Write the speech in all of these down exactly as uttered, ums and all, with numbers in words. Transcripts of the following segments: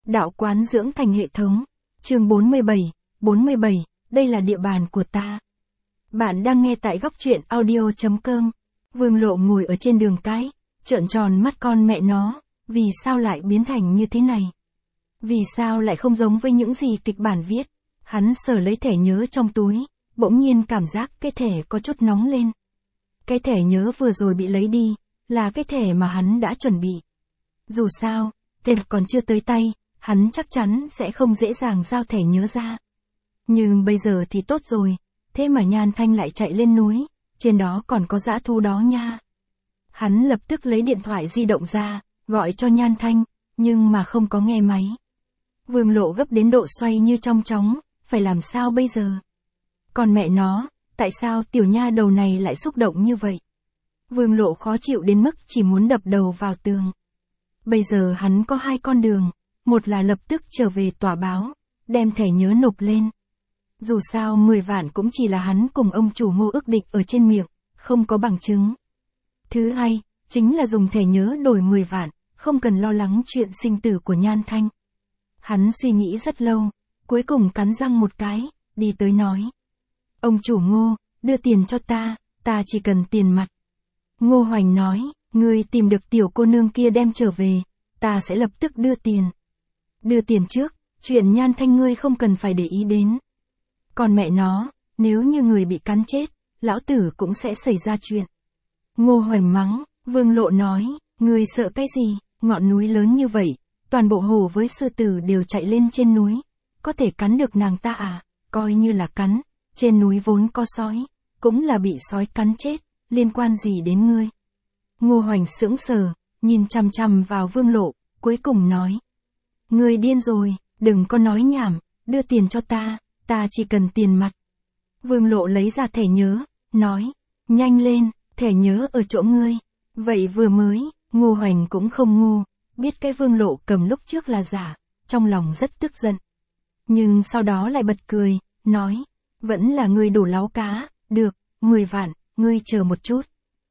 Đạo quán dưỡng thành hệ thống. Chương bốn mươi bảy, bốn mươi bảy, đây là địa bàn của ta. Bạn đang nghe tại góc truyện audio chấm com. Vương Lộ ngồi ở trên đường cái, trợn tròn mắt con mẹ nó, vì sao lại biến thành như thế này? Vì sao lại không giống với những gì kịch bản viết? Hắn sờ lấy thẻ nhớ trong túi, bỗng nhiên cảm giác cái thẻ có chút nóng lên. Cái thẻ nhớ vừa rồi bị lấy đi, là cái thẻ mà hắn đã chuẩn bị. Dù sao, thẻ còn chưa tới tay, hắn chắc chắn sẽ không dễ dàng giao thẻ nhớ ra. Nhưng bây giờ thì tốt rồi, thế mà Nhan Thanh lại chạy lên núi, trên đó còn có dã thú đó nha. Hắn lập tức lấy điện thoại di động ra, gọi cho Nhan Thanh, nhưng mà không có nghe máy. Vương Lộ gấp đến độ xoay như trong chóng, phải làm sao bây giờ? Còn mẹ nó, tại sao tiểu nha đầu này lại xúc động như vậy? Vương Lộ khó chịu đến mức chỉ muốn đập đầu vào tường. Bây giờ hắn có hai con đường, một là lập tức trở về tòa báo, đem thẻ nhớ nộp lên. Dù sao mười vạn cũng chỉ là hắn cùng ông chủ Ngô ước định ở trên miệng, không có bằng chứng. Thứ hai, chính là dùng thẻ nhớ đổi mười vạn, không cần lo lắng chuyện sinh tử của Nhan Thanh. Hắn suy nghĩ rất lâu, cuối cùng cắn răng một cái, đi tới nói. Ông chủ Ngô, đưa tiền cho ta, ta chỉ cần tiền mặt. Ngô Hoành nói, ngươi tìm được tiểu cô nương kia đem trở về, ta sẽ lập tức đưa tiền. Đưa tiền trước, chuyện Nhan Thanh ngươi không cần phải để ý đến. Còn mẹ nó, nếu như người bị cắn chết, lão tử cũng sẽ xảy ra chuyện. Ngô Hoành mắng, Vương Lộ nói, ngươi sợ cái gì, ngọn núi lớn như vậy, toàn bộ hổ với sư tử đều chạy lên trên núi, có thể cắn được nàng ta à, coi như là cắn, trên núi vốn có sói, cũng là bị sói cắn chết, liên quan gì đến ngươi. Ngô Hoành sững sờ, nhìn chằm chằm vào Vương Lộ, cuối cùng nói. Ngươi điên rồi, đừng có nói nhảm, đưa tiền cho ta, ta chỉ cần tiền mặt. Vương Lộ lấy ra thẻ nhớ, nói, nhanh lên, thẻ nhớ ở chỗ ngươi. Vậy vừa mới, Ngô Hoành cũng không ngu, biết cái Vương Lộ cầm lúc trước là giả, trong lòng rất tức giận. Nhưng sau đó lại bật cười, nói, vẫn là ngươi đủ láo cá, được, mười vạn, ngươi chờ một chút.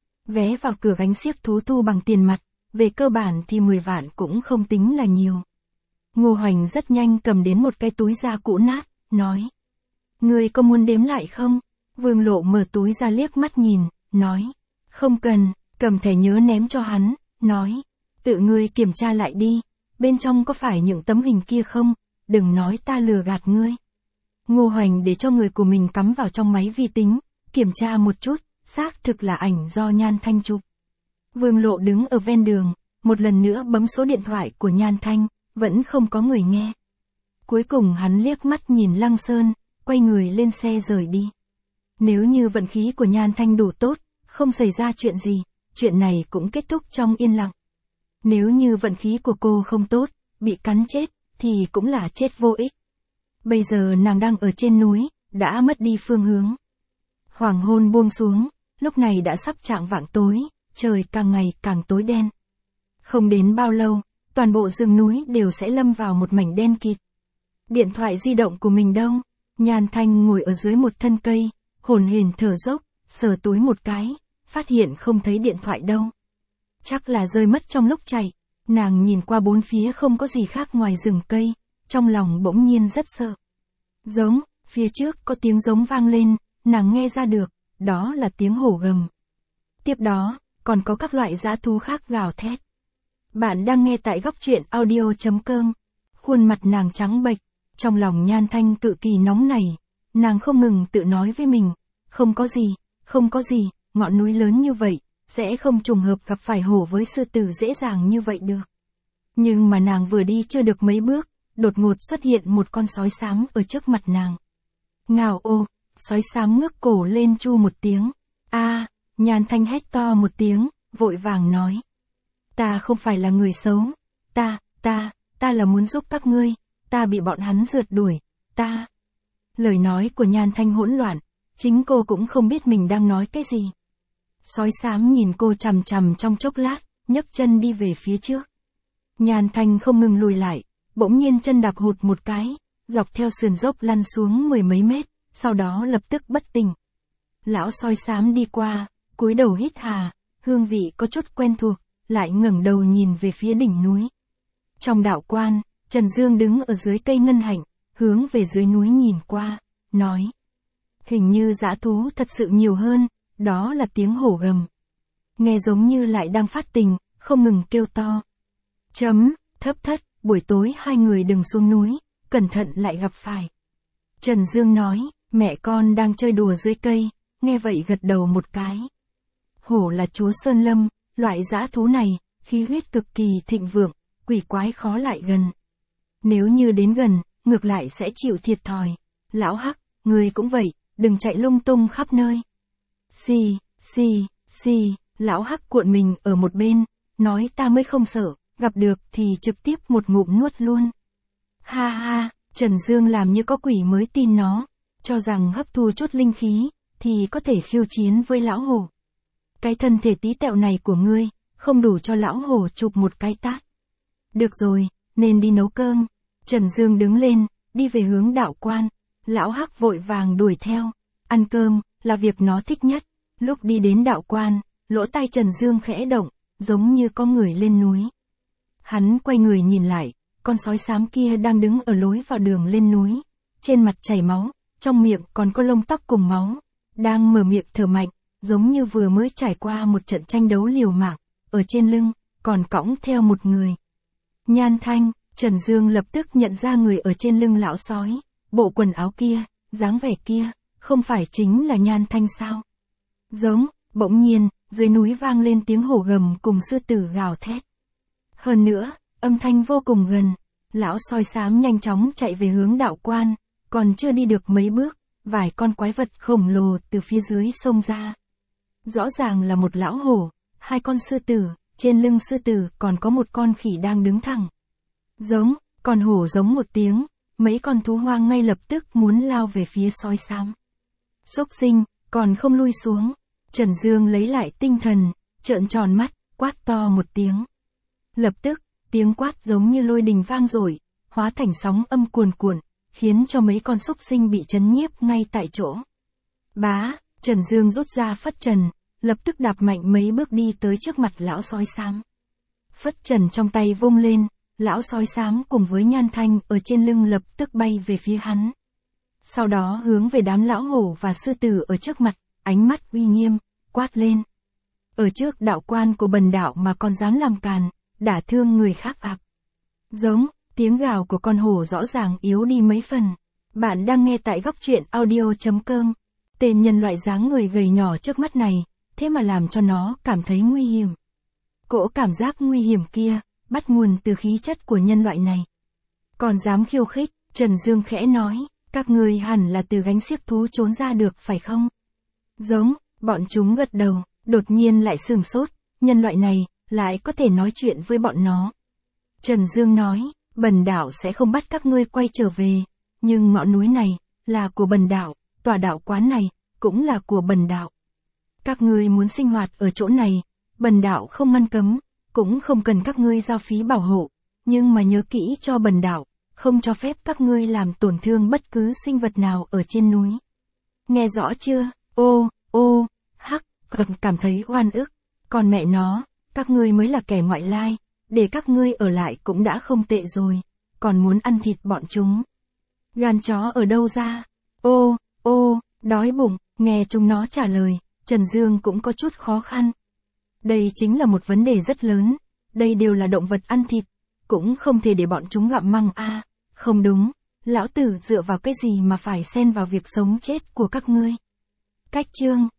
Vé vào cửa gánh xiếc thú thu bằng tiền mặt, về cơ bản thì mười vạn cũng không tính là nhiều. Ngô Hoành rất nhanh cầm đến một cái túi da cũ nát, nói. Ngươi có muốn đếm lại không? Vương Lộ mở túi ra liếc mắt nhìn, nói. Không cần, cầm thẻ nhớ ném cho hắn, nói. Tự ngươi kiểm tra lại đi, bên trong có phải những tấm hình kia không? Đừng nói ta lừa gạt ngươi. Ngô Hoành để cho người của mình cắm vào trong máy vi tính, kiểm tra một chút, xác thực là ảnh do Nhan Thanh chụp. Vương Lộ đứng ở ven đường, một lần nữa bấm số điện thoại của Nhan Thanh, vẫn không có người nghe. Cuối cùng hắn liếc mắt nhìn Lăng Sơn, quay người lên xe rời đi. Nếu như vận khí của Nhan Thanh đủ tốt, không xảy ra chuyện gì, chuyện này cũng kết thúc trong yên lặng. Nếu như vận khí của cô không tốt, bị cắn chết, thì cũng là chết vô ích. Bây giờ nàng đang ở trên núi, đã mất đi phương hướng. Hoàng hôn buông xuống, lúc này đã sắp chạng vạng tối, trời càng ngày càng tối đen. Không đến bao lâu, toàn bộ rừng núi đều sẽ lâm vào một mảnh đen kịt. Điện thoại di động của mình đâu? Nhan Thanh ngồi ở dưới một thân cây, hồn hển thở dốc, sờ túi một cái, phát hiện không thấy điện thoại đâu. Chắc là rơi mất trong lúc chạy, nàng nhìn qua bốn phía không có gì khác ngoài rừng cây, trong lòng bỗng nhiên rất sợ. Giống, phía trước có tiếng giống vang lên, nàng nghe ra được, đó là tiếng hổ gầm. Tiếp đó, còn có các loại dã thú khác gào thét. Bạn đang nghe tại góc truyện audio chấm com. Khuôn mặt nàng trắng bệch, trong lòng Nhan Thanh cực kỳ nóng nảy, nàng không ngừng tự nói với mình, không có gì, không có gì, ngọn núi lớn như vậy, sẽ không trùng hợp gặp phải hổ với sư tử dễ dàng như vậy được. Nhưng mà nàng vừa đi chưa được mấy bước, đột ngột xuất hiện một con sói xám ở trước mặt nàng. Ngào ô, sói xám ngước cổ lên chu một tiếng. A, à, Nhan Thanh hét to một tiếng, vội vàng nói. Ta không phải là người xấu, ta, ta, ta là muốn giúp các ngươi, ta bị bọn hắn rượt đuổi, ta. Lời nói của Nhan Thanh hỗn loạn, chính cô cũng không biết mình đang nói cái gì. Sói xám nhìn cô chằm chằm trong chốc lát, nhấc chân đi về phía trước. Nhan Thanh không ngừng lùi lại, bỗng nhiên chân đạp hụt một cái, dọc theo sườn dốc lăn xuống mười mấy mét, sau đó lập tức bất tỉnh. Lão sói xám đi qua, cúi đầu hít hà, hương vị có chút quen thuộc, lại ngẩng đầu nhìn về phía đỉnh núi. Trong đạo quan, Trần Dương đứng ở dưới cây ngân hạnh, hướng về dưới núi nhìn qua, nói. Hình như dã thú thật sự nhiều hơn, đó là tiếng hổ gầm. Nghe giống như lại đang phát tình, không ngừng kêu to. Chấm, thấp thất, buổi tối hai người đừng xuống núi, cẩn thận lại gặp phải. Trần Dương nói, mẹ con đang chơi đùa dưới cây, nghe vậy gật đầu một cái. Hổ là chúa Sơn Lâm, loại dã thú này, khí huyết cực kỳ thịnh vượng, quỷ quái khó lại gần. Nếu như đến gần, ngược lại sẽ chịu thiệt thòi. Lão Hắc, người cũng vậy, đừng chạy lung tung khắp nơi. Xì, xì, xì, lão Hắc cuộn mình ở một bên, nói ta mới không sợ, gặp được thì trực tiếp một ngụm nuốt luôn. Ha ha, Trần Dương làm như có quỷ mới tin nó, cho rằng hấp thu chút linh khí, thì có thể khiêu chiến với lão hổ. Cái thân thể tí tẹo này của ngươi, không đủ cho lão hổ chụp một cái tát. Được rồi, nên đi nấu cơm. Trần Dương đứng lên, đi về hướng đạo quan. Lão Hắc vội vàng đuổi theo. Ăn cơm, là việc nó thích nhất. Lúc đi đến đạo quan, lỗ tai Trần Dương khẽ động, giống như có người lên núi. Hắn quay người nhìn lại, con sói xám kia đang đứng ở lối vào đường lên núi. Trên mặt chảy máu, trong miệng còn có lông tóc cùng máu. Đang mở miệng thở mạnh, giống như vừa mới trải qua một trận tranh đấu liều mạng. Ở trên lưng, còn cõng theo một người. Nhan Thanh, Trần Dương lập tức nhận ra người ở trên lưng lão sói. Bộ quần áo kia, dáng vẻ kia, không phải chính là Nhan Thanh sao? Giống, bỗng nhiên, dưới núi vang lên tiếng hổ gầm cùng sư tử gào thét. Hơn nữa, âm thanh vô cùng gần. Lão sói xám nhanh chóng chạy về hướng đạo quan, còn chưa đi được mấy bước, vài con quái vật khổng lồ từ phía dưới xông ra. Rõ ràng là một lão hổ, hai con sư tử, trên lưng sư tử còn có một con khỉ đang đứng thẳng. Giống, con hổ giống một tiếng, mấy con thú hoang ngay lập tức muốn lao về phía sói xám. Xúc sinh, còn không lui xuống. Trần Dương lấy lại tinh thần, trợn tròn mắt, quát to một tiếng. Lập tức, tiếng quát giống như lôi đình vang dội, hóa thành sóng âm cuồn cuộn, khiến cho mấy con xúc sinh bị chấn nhiếp ngay tại chỗ. Bá, Trần Dương rút ra phất trần, lập tức đạp mạnh mấy bước đi tới trước mặt lão sói xám. Phất trần trong tay vung lên, lão sói xám cùng với Nhan Thanh ở trên lưng lập tức bay về phía hắn. Sau đó hướng về đám lão hổ và sư tử ở trước mặt, ánh mắt uy nghiêm, quát lên. Ở trước đạo quan của bần đạo mà còn dám làm càn, đả thương người khác ạc. Giống, tiếng gào của con hổ rõ ràng yếu đi mấy phần. Bạn đang nghe tại góc truyện audio chấm com. Tên nhân loại dáng người gầy nhỏ trước mắt này, thế mà làm cho nó cảm thấy nguy hiểm. Cỗ cảm giác nguy hiểm kia, bắt nguồn từ khí chất của nhân loại này. Còn dám khiêu khích, Trần Dương khẽ nói, các ngươi hẳn là từ gánh xiếc thú trốn ra được phải không? Giống, bọn chúng gật đầu, đột nhiên lại sửng sốt, nhân loại này, lại có thể nói chuyện với bọn nó. Trần Dương nói, bần đạo sẽ không bắt các ngươi quay trở về, nhưng ngọn núi này, là của bần đạo, tòa đạo quán này, cũng là của bần đạo. Các ngươi muốn sinh hoạt ở chỗ này, bần đạo không ngăn cấm, cũng không cần các ngươi giao phí bảo hộ, nhưng mà nhớ kỹ cho bần đạo, không cho phép các ngươi làm tổn thương bất cứ sinh vật nào ở trên núi. Nghe rõ chưa? Ô, ô, hắc, còn cảm thấy oan ức, còn mẹ nó, các ngươi mới là kẻ ngoại lai, để các ngươi ở lại cũng đã không tệ rồi, còn muốn ăn thịt bọn chúng. Gan chó ở đâu ra? Ô, ô, đói bụng, nghe chúng nó trả lời, Trần Dương cũng có chút khó khăn. Đây chính là một vấn đề rất lớn, đây đều là động vật ăn thịt, cũng không thể để bọn chúng gặm măng a. À, không đúng, lão tử dựa vào cái gì mà phải xen vào việc sống chết của các ngươi. Cách chương